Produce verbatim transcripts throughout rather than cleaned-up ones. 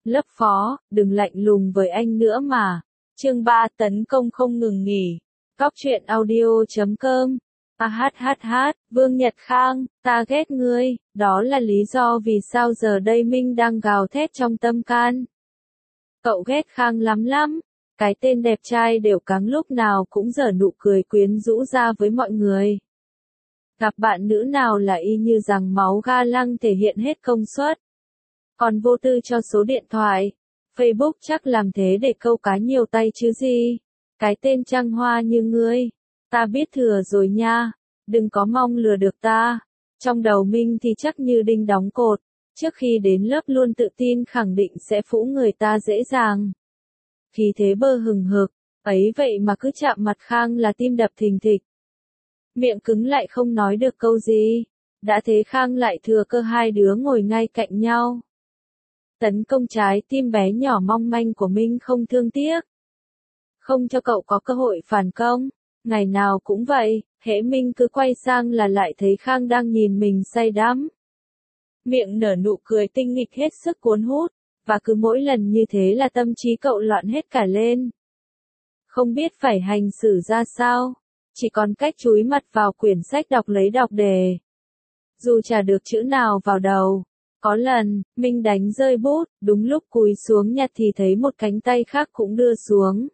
Lớp phó, đừng lạnh lùng với anh nữa mà. Chương ba tấn công không ngừng nghỉ. Cóc truyện audio chấm com. A hát hát hát, Vương Nhật Khang, ta ghét ngươi, đó là lý do vì sao giờ đây Minh đang gào thét trong tâm can. Cậu ghét Khang lắm lắm, cái tên đẹp trai đều cắng lúc nào cũng giở nụ cười quyến rũ ra với mọi người. Gặp bạn nữ nào là y như rằng máu ga lăng thể hiện hết công suất. Còn vô tư cho số điện thoại, Facebook chắc làm thế để câu cá nhiều tay chứ gì. Cái tên trăng hoa như ngươi, ta biết thừa rồi nha, đừng có mong lừa được ta. Trong đầu Minh thì chắc như đinh đóng cột, trước khi đến lớp luôn tự tin khẳng định sẽ phũ người ta dễ dàng. Khí thế bơ hừng hực, ấy vậy mà cứ chạm mặt Khang là tim đập thình thịch. Miệng cứng lại không nói được câu gì, đã thế Khang lại thừa cơ hai đứa ngồi ngay cạnh nhau. Tấn công trái tim bé nhỏ mong manh của Minh không thương tiếc. Không cho cậu có cơ hội phản công, ngày nào cũng vậy, hễ Minh cứ quay sang là lại thấy Khang đang nhìn mình say đắm. Miệng nở nụ cười tinh nghịch hết sức cuốn hút, và cứ mỗi lần như thế là tâm trí cậu loạn hết cả lên. Không biết phải hành xử ra sao, chỉ còn cách chúi mặt vào quyển sách đọc lấy đọc đề. Dù chả được chữ nào vào đầu. Có lần, Minh đánh rơi bút, đúng lúc cúi xuống nhặt thì thấy một cánh tay khác cũng đưa xuống.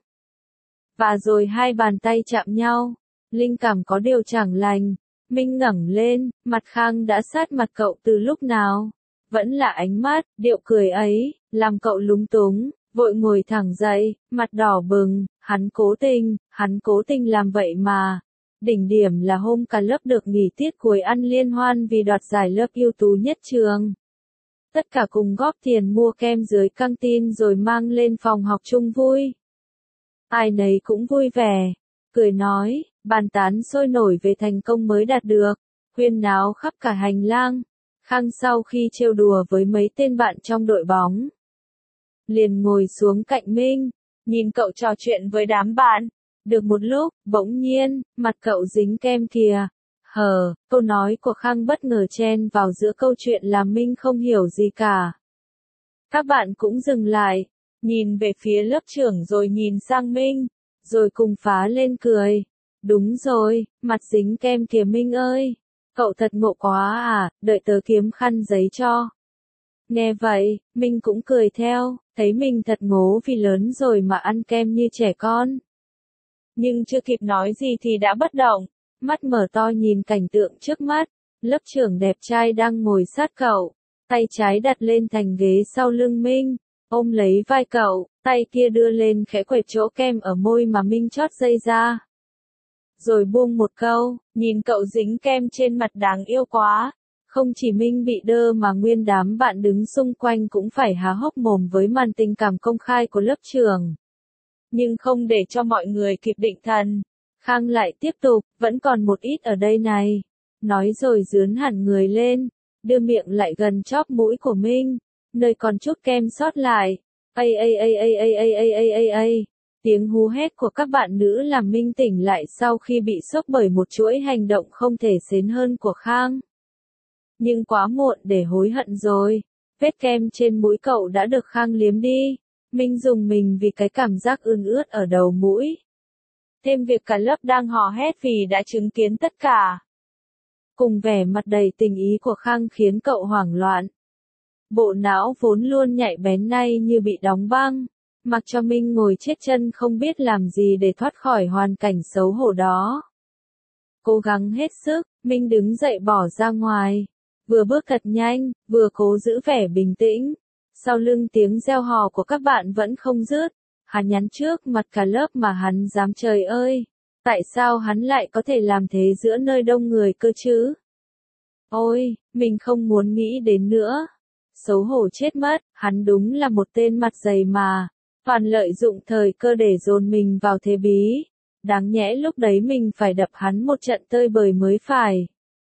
Và rồi hai bàn tay chạm nhau, linh cảm có điều chẳng lành, Minh ngẩng lên, mặt Khang đã sát mặt cậu từ lúc nào. Vẫn là ánh mắt, điệu cười ấy, làm cậu lúng túng, vội ngồi thẳng dậy, mặt đỏ bừng, hắn cố tình, hắn cố tình làm vậy mà. Đỉnh điểm là hôm cả lớp được nghỉ tiết cuối ăn liên hoan vì đoạt giải lớp ưu tú nhất trường. Tất cả cùng góp tiền mua kem dưới căng tin rồi mang lên phòng học chung vui. Ai nấy cũng vui vẻ, cười nói, bàn tán sôi nổi về thành công mới đạt được, huyên náo khắp cả hành lang. Khang sau khi trêu đùa với mấy tên bạn trong đội bóng, liền ngồi xuống cạnh Minh, nhìn cậu trò chuyện với đám bạn. Được một lúc, bỗng nhiên, mặt cậu dính kem kìa. Hờ, câu nói của Khang bất ngờ chen vào giữa câu chuyện làm Minh không hiểu gì cả. Các bạn cũng dừng lại, nhìn về phía lớp trưởng rồi nhìn sang Minh, rồi cùng phá lên cười. Đúng rồi, mặt dính kem kìa Minh ơi. Cậu thật ngộ quá à, đợi tớ kiếm khăn giấy cho. Nghe vậy, Minh cũng cười theo, thấy mình thật ngố vì lớn rồi mà ăn kem như trẻ con. Nhưng chưa kịp nói gì thì đã bất động, mắt mở to nhìn cảnh tượng trước mắt, lớp trưởng đẹp trai đang ngồi sát cậu, tay trái đặt lên thành ghế sau lưng Minh, ôm lấy vai cậu, tay kia đưa lên khẽ quẹt chỗ kem ở môi mà Minh chót dây ra. Rồi buông một câu, nhìn cậu dính kem trên mặt đáng yêu quá. Không chỉ Minh bị đơ mà nguyên đám bạn đứng xung quanh cũng phải há hốc mồm với màn tình cảm công khai của lớp trưởng. Nhưng không để cho mọi người kịp định thần, Khang lại tiếp tục, vẫn còn một ít ở đây này. Nói rồi dướn hẳn người lên, đưa miệng lại gần chóp mũi của Minh, nơi còn chút kem sót lại. Ây ây ây ây ây ây ây ây ây ây. Tiếng hú hét của các bạn nữ làm Minh tỉnh lại sau khi bị sốc bởi một chuỗi hành động không thể xến hơn của Khang. Nhưng quá muộn để hối hận rồi, vết kem trên mũi cậu đã được Khang liếm đi. Minh dùng mình vì cái cảm giác ươn ướt ở đầu mũi. Thêm việc cả lớp đang hò hét vì đã chứng kiến tất cả. Cùng vẻ mặt đầy tình ý của Khang khiến cậu hoảng loạn. Bộ não vốn luôn nhạy bén nay như bị đóng băng, mặc cho Minh ngồi chết chân không biết làm gì để thoát khỏi hoàn cảnh xấu hổ đó. Cố gắng hết sức, Minh đứng dậy bỏ ra ngoài. Vừa bước thật nhanh, vừa cố giữ vẻ bình tĩnh. Sau lưng tiếng reo hò của các bạn vẫn không dứt. Hắn nhắn trước mặt cả lớp mà hắn dám trời ơi. Tại sao hắn lại có thể làm thế giữa nơi đông người cơ chứ? Ôi, mình không muốn nghĩ đến nữa. Xấu hổ chết mất, hắn đúng là một tên mặt dày mà. Toàn lợi dụng thời cơ để dồn mình vào thế bí. Đáng nhẽ lúc đấy mình phải đập hắn một trận tơi bời mới phải.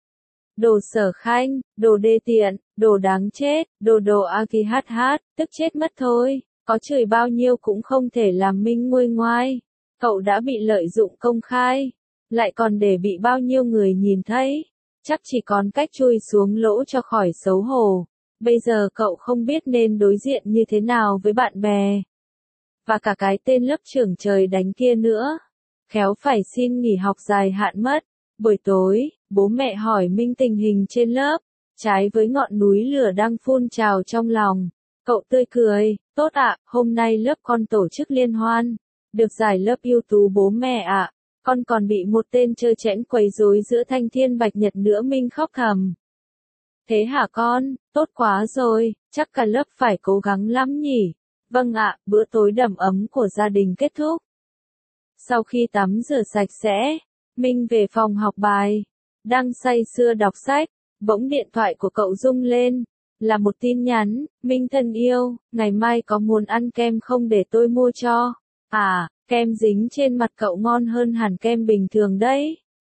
Đồ Sở Khanh, đồ đê tiện, đồ đáng chết, đồ đồ aki hát hát, tức chết mất thôi, có chửi bao nhiêu cũng không thể làm Minh nguôi ngoai. Cậu đã bị lợi dụng công khai, lại còn để bị bao nhiêu người nhìn thấy, chắc chỉ còn cách chui xuống lỗ cho khỏi xấu hổ. Bây giờ cậu không biết nên đối diện như thế nào với bạn bè. Và cả cái tên lớp trưởng trời đánh kia nữa. Khéo phải xin nghỉ học dài hạn mất. Buổi tối, bố mẹ hỏi Minh tình hình trên lớp. Trái với ngọn núi lửa đang phun trào trong lòng. Cậu tươi cười, tốt ạ, hôm nay lớp con tổ chức liên hoan. Được giải lớp ưu tú bố mẹ ạ. Con còn bị một tên trơ trẽn quấy rối giữa thanh thiên bạch nhật nữa. Minh khóc thầm. Thế hả con, tốt quá rồi, chắc cả lớp phải cố gắng lắm nhỉ. Vâng ạ, bữa tối đầm ấm của gia đình kết thúc. Sau khi tắm rửa sạch sẽ, Minh về phòng học bài. Đang say sưa đọc sách, bỗng điện thoại của cậu rung lên. Là một tin nhắn, Minh thân yêu, ngày mai có muốn ăn kem không để tôi mua cho? À, kem dính trên mặt cậu ngon hơn hẳn kem bình thường đấy.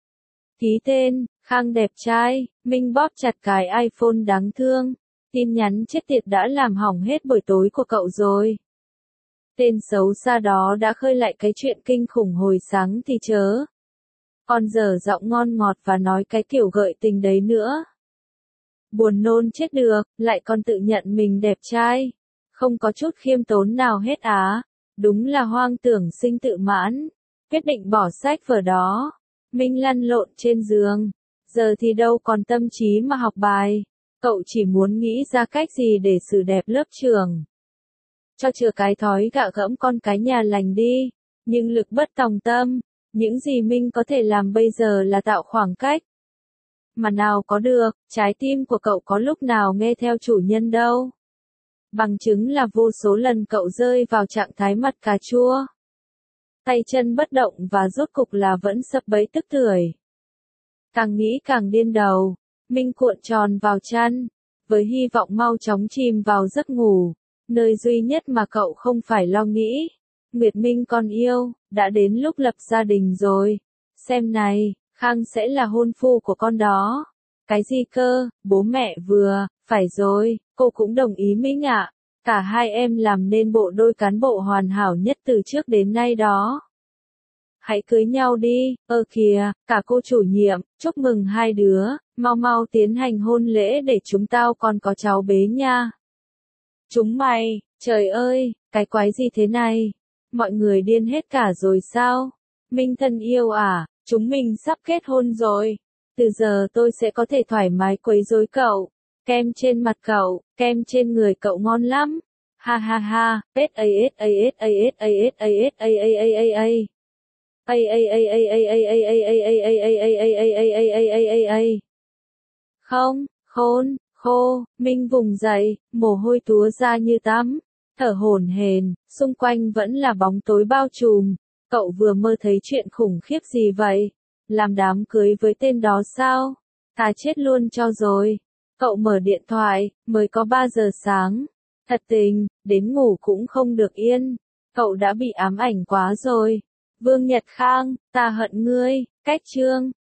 Ký tên, Khang đẹp trai, Minh bóp chặt cái iPhone đáng thương. Tin nhắn chết tiệt đã làm hỏng hết buổi tối của cậu rồi. Tên xấu xa đó đã khơi lại cái chuyện kinh khủng hồi sáng thì chớ. Còn dở giọng ngon ngọt và nói cái kiểu gợi tình đấy nữa. Buồn nôn chết được, lại còn tự nhận mình đẹp trai. Không có chút khiêm tốn nào hết á. Đúng là hoang tưởng sinh tự mãn. Quyết định bỏ sách vở đó. Minh lăn lộn trên giường. Giờ thì đâu còn tâm trí mà học bài. Cậu chỉ muốn nghĩ ra cách gì để xử đẹp lớp trường. Cho chừa cái thói gạ gẫm con cái nhà lành đi. Nhưng lực bất tòng tâm. Những gì Minh có thể làm bây giờ là tạo khoảng cách. Mà nào có được, trái tim của cậu có lúc nào nghe theo chủ nhân đâu. Bằng chứng là vô số lần cậu rơi vào trạng thái mặt cà chua. Tay chân bất động và rốt cục là vẫn sập bẫy tức tưởi. Càng nghĩ càng điên đầu, Minh cuộn tròn vào chăn, với hy vọng mau chóng chìm vào giấc ngủ, nơi duy nhất mà cậu không phải lo nghĩ. Nguyệt Minh con yêu, đã đến lúc lập gia đình rồi. Xem này, Khang sẽ là hôn phu của con đó. Cái gì cơ, bố mẹ vừa, phải rồi, cô cũng đồng ý Minh ạ. Cả hai em làm nên bộ đôi cán bộ hoàn hảo nhất từ trước đến nay đó. Hãy cưới nhau đi, ơ kìa, cả cô chủ nhiệm, chúc mừng hai đứa, mau mau tiến hành hôn lễ để chúng tao còn có cháu bế nha. Chúng mày, trời ơi, cái quái gì thế này? Mọi người điên hết cả rồi sao? Minh thân yêu à, chúng mình sắp kết hôn rồi. Từ giờ tôi sẽ có thể thoải mái quấy rối cậu. Kem trên mặt cậu, kem trên người cậu ngon lắm. Ha ha ha, pết a s a s a s a s a s a a a a a. A a a a a a a a a a a a a a a a a a. Không, khôn, khô, Minh vùng dậy, mồ hôi túa ra như tắm, thở hổn hển, xung quanh vẫn là bóng tối bao trùm. Cậu vừa mơ thấy chuyện khủng khiếp gì vậy? Làm đám cưới với tên đó sao? Thà chết luôn cho rồi. Cậu mở điện thoại, mới có ba giờ sáng. Thật tình, đến ngủ cũng không được yên. Cậu đã bị ám ảnh quá rồi. Vương Nhật Khang, ta hận ngươi, cách chương.